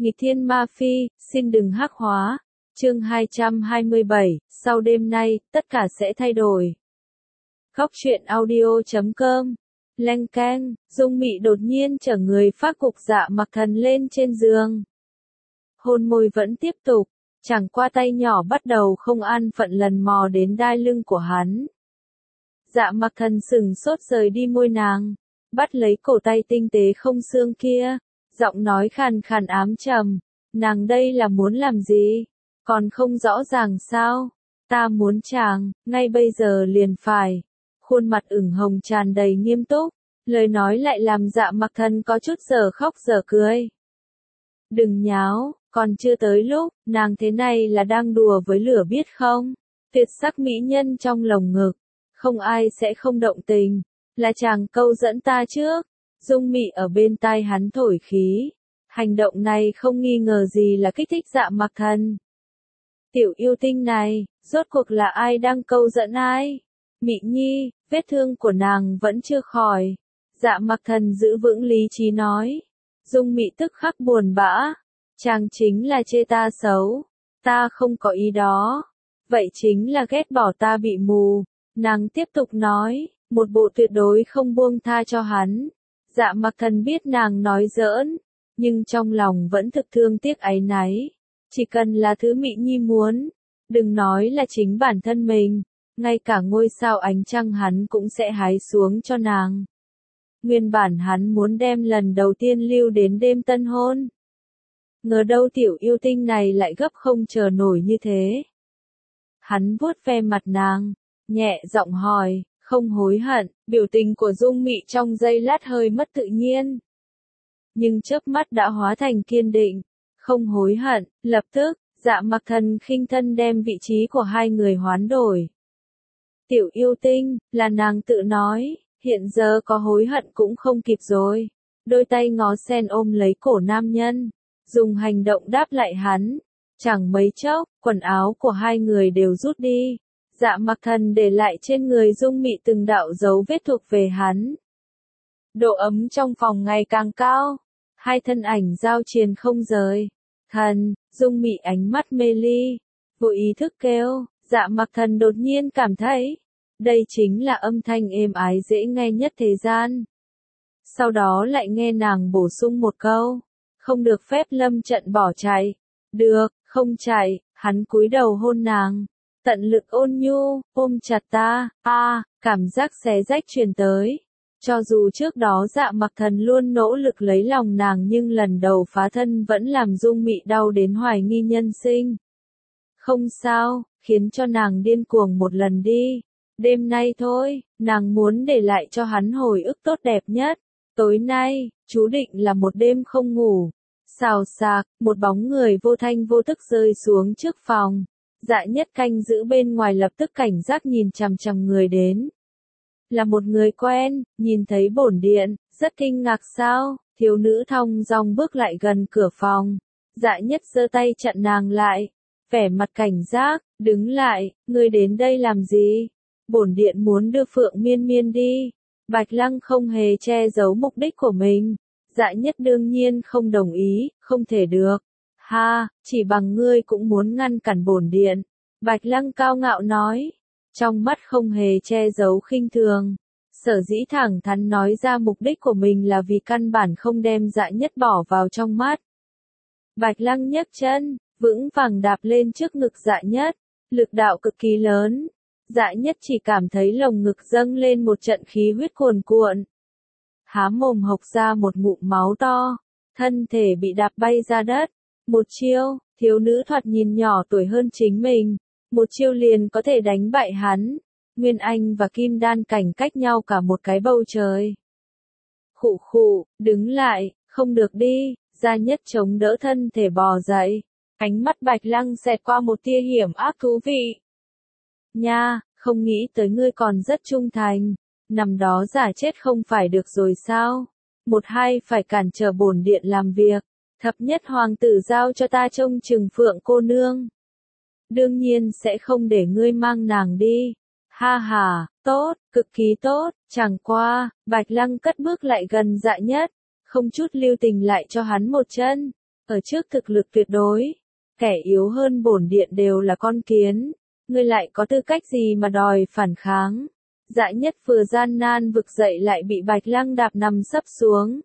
Nghịch thiên ma phi, xin đừng hắc hóa. Chương 227, sau đêm nay, tất cả sẽ thay đổi. Góc truyện audio.com. Leng keng, Dung Mị đột nhiên chở người phát cục Dạ Mặc Thần lên trên giường. Hôn môi vẫn tiếp tục, chẳng qua tay nhỏ bắt đầu không an phận lần mò đến đai lưng của hắn. Dạ Mặc Thần sừng sốt rời đi môi nàng, bắt lấy cổ tay tinh tế không xương kia, giọng nói khàn khàn ám trầm, nàng đây là muốn làm gì? Còn không rõ ràng sao? Ta muốn chàng, ngay bây giờ liền phải. Khuôn mặt ửng hồng tràn đầy nghiêm túc, lời nói lại làm Dạ Mặc Thần có chút giờ khóc giờ cười. Đừng nháo, còn chưa tới lúc, nàng thế này là đang đùa với lửa biết không? Tuyệt sắc mỹ nhân trong lồng ngực, không ai sẽ không động tình, là chàng câu dẫn ta trước. Dung Mị ở bên tai hắn thổi khí, hành động này không nghi ngờ gì là kích thích Dạ Mặc Thần. Tiểu yêu tinh này, rốt cuộc là ai đang câu dẫn ai? Mị Nhi, vết thương của nàng vẫn chưa khỏi. Dạ Mặc Thần giữ vững lý trí nói. Dung Mị tức khắc buồn bã. Chàng chính là chê ta xấu. Ta không có ý đó. Vậy chính là ghét bỏ ta bị mù. Nàng tiếp tục nói, một bộ tuyệt đối không buông tha cho hắn. Dạ Mặc Thần biết nàng nói giỡn, nhưng trong lòng vẫn thực thương tiếc áy náy. Chỉ cần là thứ Mị Nhi muốn, đừng nói là chính bản thân mình, ngay cả ngôi sao ánh trăng hắn cũng sẽ hái xuống cho nàng. Nguyên bản hắn muốn đem lần đầu tiên lưu đến đêm tân hôn. Ngờ đâu tiểu yêu tinh này lại gấp không chờ nổi như thế. Hắn vuốt ve mặt nàng, nhẹ giọng hỏi, không hối hận, biểu tình của Dung Mị trong giây lát hơi mất tự nhiên. Nhưng chớp mắt đã hóa thành kiên định, không hối hận, lập tức, Dạ Mặc Thần khinh thân đem vị trí của hai người hoán đổi. Tiểu yêu tinh, là nàng tự nói, hiện giờ có hối hận cũng không kịp rồi. Đôi tay ngó sen ôm lấy cổ nam nhân, dùng hành động đáp lại hắn. Chẳng mấy chốc, quần áo của hai người đều rút đi. Dạ Mặc Thần để lại trên người Dung Mị từng đạo dấu vết thuộc về hắn. Độ ấm trong phòng ngày càng cao, hai thân ảnh giao triền không rời. Thần, Dung Mị ánh mắt mê ly, vô ý thức kêu. Dạ Mặc Thần đột nhiên cảm thấy, đây chính là âm thanh êm ái dễ nghe nhất thế gian. Sau đó lại nghe nàng bổ sung một câu, không được phép lâm trận bỏ chạy. Được, không chạy. Hắn cúi đầu hôn nàng, tận lực ôn nhu, ôm chặt ta. Cảm giác xé rách truyền tới. Cho dù trước đó Dạ Mặc Thần luôn nỗ lực lấy lòng nàng nhưng lần đầu phá thân vẫn làm Dung Mị đau đến hoài nghi nhân sinh. Không sao, khiến cho nàng điên cuồng một lần đi. Đêm nay thôi, nàng muốn để lại cho hắn hồi ức tốt đẹp nhất. Tối nay, chú định là một đêm không ngủ. Xào xạc, một bóng người vô thanh vô tức rơi xuống trước phòng. Dạ Nhất canh giữ bên ngoài lập tức cảnh giác nhìn chằm chằm người đến. Là một người quen, nhìn thấy bổn điện, rất kinh ngạc sao? Thiếu nữ thong dong bước lại gần cửa phòng. Dạ Nhất giơ tay chặn nàng lại, vẻ mặt cảnh giác, đứng lại, ngươi đến đây làm gì? Bổn điện muốn đưa Phượng Miên Miên đi. Bạch Lăng không hề che giấu mục đích của mình. Dạ Nhất đương nhiên không đồng ý, không thể được. Ha, chỉ bằng ngươi cũng muốn ngăn cản bổn điện. Bạch Lăng cao ngạo nói, trong mắt không hề che giấu khinh thường. Sở dĩ thẳng thắn nói ra mục đích của mình là vì căn bản không đem Dạ Nhất bỏ vào trong mắt. Bạch Lăng nhấc chân, vững vàng đạp lên trước ngực Dạ Nhất, lực đạo cực kỳ lớn. Dạ Nhất chỉ cảm thấy lồng ngực dâng lên một trận khí huyết cuồn cuộn. Há mồm hộc ra một ngụm máu to, thân thể bị đạp bay ra đất. Một chiêu, thiếu nữ thoạt nhìn nhỏ tuổi hơn chính mình, một chiêu liền có thể đánh bại hắn. Nguyên Anh và Kim Đan cảnh cách nhau cả một cái bầu trời. Khụ khụ, đứng lại, không được đi. Dạ Nhất chống đỡ thân thể bò dậy. Ánh mắt Bạch Lăng xẹt qua một tia hiểm ác thú vị. Nha, không nghĩ tới ngươi còn rất trung thành. Nằm đó giả chết không phải được rồi sao? Một hai phải cản trở bổn điện làm việc. Thập nhất hoàng tử giao cho ta trông chừng Phượng cô nương. Đương nhiên sẽ không để ngươi mang nàng đi. Ha ha, tốt, cực kỳ tốt. Chẳng qua, Bạch Lăng cất bước lại gần Dạ Nhất, không chút lưu tình lại cho hắn một chân. Ở trước thực lực tuyệt đối, kẻ yếu hơn bổn điện đều là con kiến, ngươi lại có tư cách gì mà đòi phản kháng. Dạ Nhất vừa gian nan vực dậy lại bị Bạch Lăng đạp nằm sấp xuống.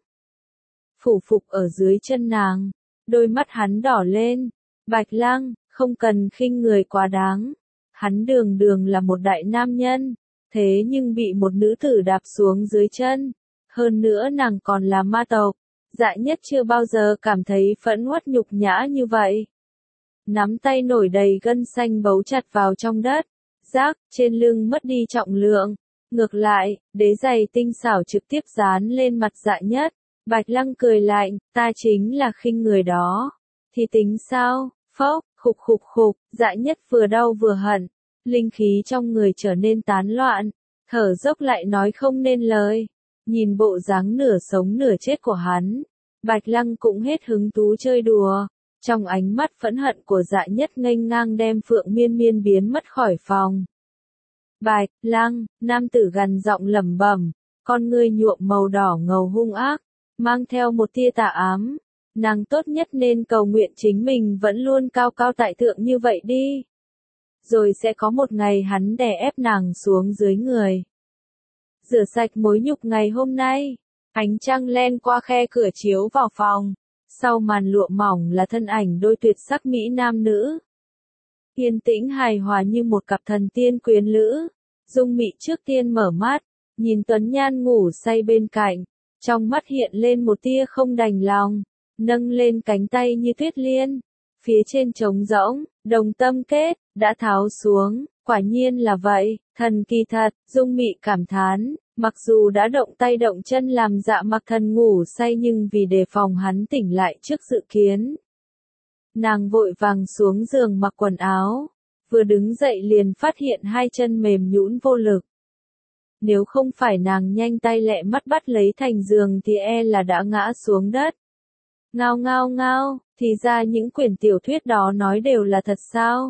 Phủ phục ở dưới chân nàng, đôi mắt hắn đỏ lên. Bạch Lăng, không cần khinh người quá đáng. Hắn đường đường là một đại nam nhân, thế nhưng bị một nữ tử đạp xuống dưới chân. Hơn nữa nàng còn là ma tộc. Dạ Nhất chưa bao giờ cảm thấy phẫn uất nhục nhã như vậy. Nắm tay nổi đầy gân xanh bấu chặt vào trong đất. Rác, trên lưng mất đi trọng lượng. Ngược lại, đế giày tinh xảo trực tiếp dán lên mặt Dạ Nhất. Bạch Lăng cười lạnh, ta chính là khinh người đó. Thì tính sao? Phốc, khục khục khục, Dạ Nhất vừa đau vừa hận. Linh khí trong người trở nên tán loạn. Thở dốc lại nói không nên lời. Nhìn bộ dáng nửa sống nửa chết của hắn. Bạch Lăng cũng hết hứng thú chơi đùa. Trong ánh mắt phẫn hận của Dạ Nhất nghênh ngang đem Phượng Miên Miên biến mất khỏi phòng. Bạch Lăng, nam tử gằn giọng lẩm bẩm, con ngươi nhuộm màu đỏ ngầu hung ác, mang theo một tia tà ám. Nàng tốt nhất nên cầu nguyện chính mình vẫn luôn cao cao tại thượng như vậy đi. Rồi sẽ có một ngày hắn đè ép nàng xuống dưới người. Rửa sạch mối nhục ngày hôm nay, ánh trăng len qua khe cửa chiếu vào phòng. Sau màn lụa mỏng là thân ảnh đôi tuyệt sắc mỹ nam nữ. Yên tĩnh hài hòa như một cặp thần tiên quyến lữ. Dung Mị trước tiên mở mắt, nhìn Tuấn Nhan ngủ say bên cạnh. Trong mắt hiện lên một tia không đành lòng, nâng lên cánh tay như tuyết liên. Phía trên trống rỗng, đồng tâm kết, đã tháo xuống, quả nhiên là vậy, thần kỳ thật, Dung Mị cảm thán. Mặc dù đã động tay động chân làm Dạ Mặc Thần ngủ say nhưng vì đề phòng hắn tỉnh lại trước dự kiến. Nàng vội vàng xuống giường mặc quần áo, vừa đứng dậy liền phát hiện hai chân mềm nhũn vô lực. Nếu không phải nàng nhanh tay lẹ mắt bắt lấy thành giường thì e là đã ngã xuống đất. Ngao ngao ngao, thì ra những quyển tiểu thuyết đó nói đều là thật sao?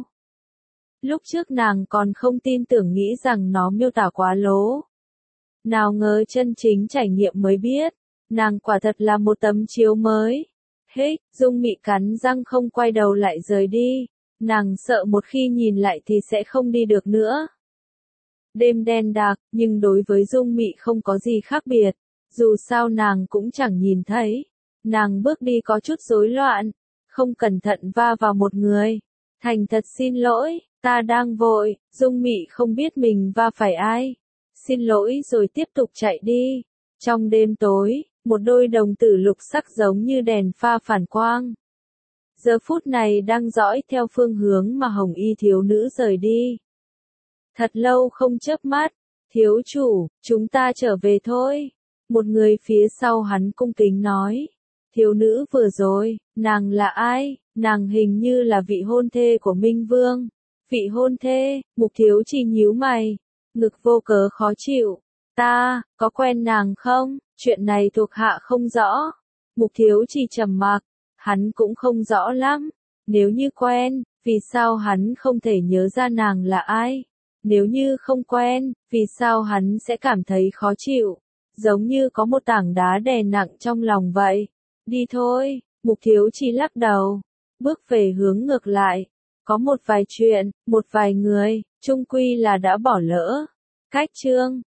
Lúc trước nàng còn không tin tưởng nghĩ rằng nó miêu tả quá lố. Nào ngờ chân chính trải nghiệm mới biết, nàng quả thật là một tấm chiếu mới. Hích, Dung Mị cắn răng không quay đầu lại rời đi, nàng sợ một khi nhìn lại thì sẽ không đi được nữa. Đêm đen đặc, nhưng đối với Dung Mị không có gì khác biệt, dù sao nàng cũng chẳng nhìn thấy. Nàng bước đi có chút rối loạn, không cẩn thận va vào một người. Thành thật xin lỗi, ta đang vội, Dung Mị không biết mình va phải ai. Xin lỗi rồi tiếp tục chạy đi. Trong đêm tối, một đôi đồng tử lục sắc giống như đèn pha phản quang. Giờ phút này đang dõi theo phương hướng mà hồng y thiếu nữ rời đi. Thật lâu không chớp mắt, thiếu chủ, chúng ta trở về thôi. Một người phía sau hắn cung kính nói. Thiếu nữ vừa rồi, nàng là ai? Nàng hình như là vị hôn thê của Minh Vương. Vị hôn thê, Mục Thiếu Chỉ nhíu mày. Ngực vô cớ khó chịu. Ta, có quen nàng không? Chuyện này thuộc hạ không rõ. Mục Thiếu Chỉ trầm mặc. Hắn cũng không rõ lắm. Nếu như quen, vì sao hắn không thể nhớ ra nàng là ai? Nếu như không quen, vì sao hắn sẽ cảm thấy khó chịu? Giống như có một tảng đá đè nặng trong lòng vậy. Đi thôi, Mục Thiếu Chỉ lắc đầu. Bước về hướng ngược lại. Có một vài chuyện, một vài người, chung quy là đã bỏ lỡ. Cách chương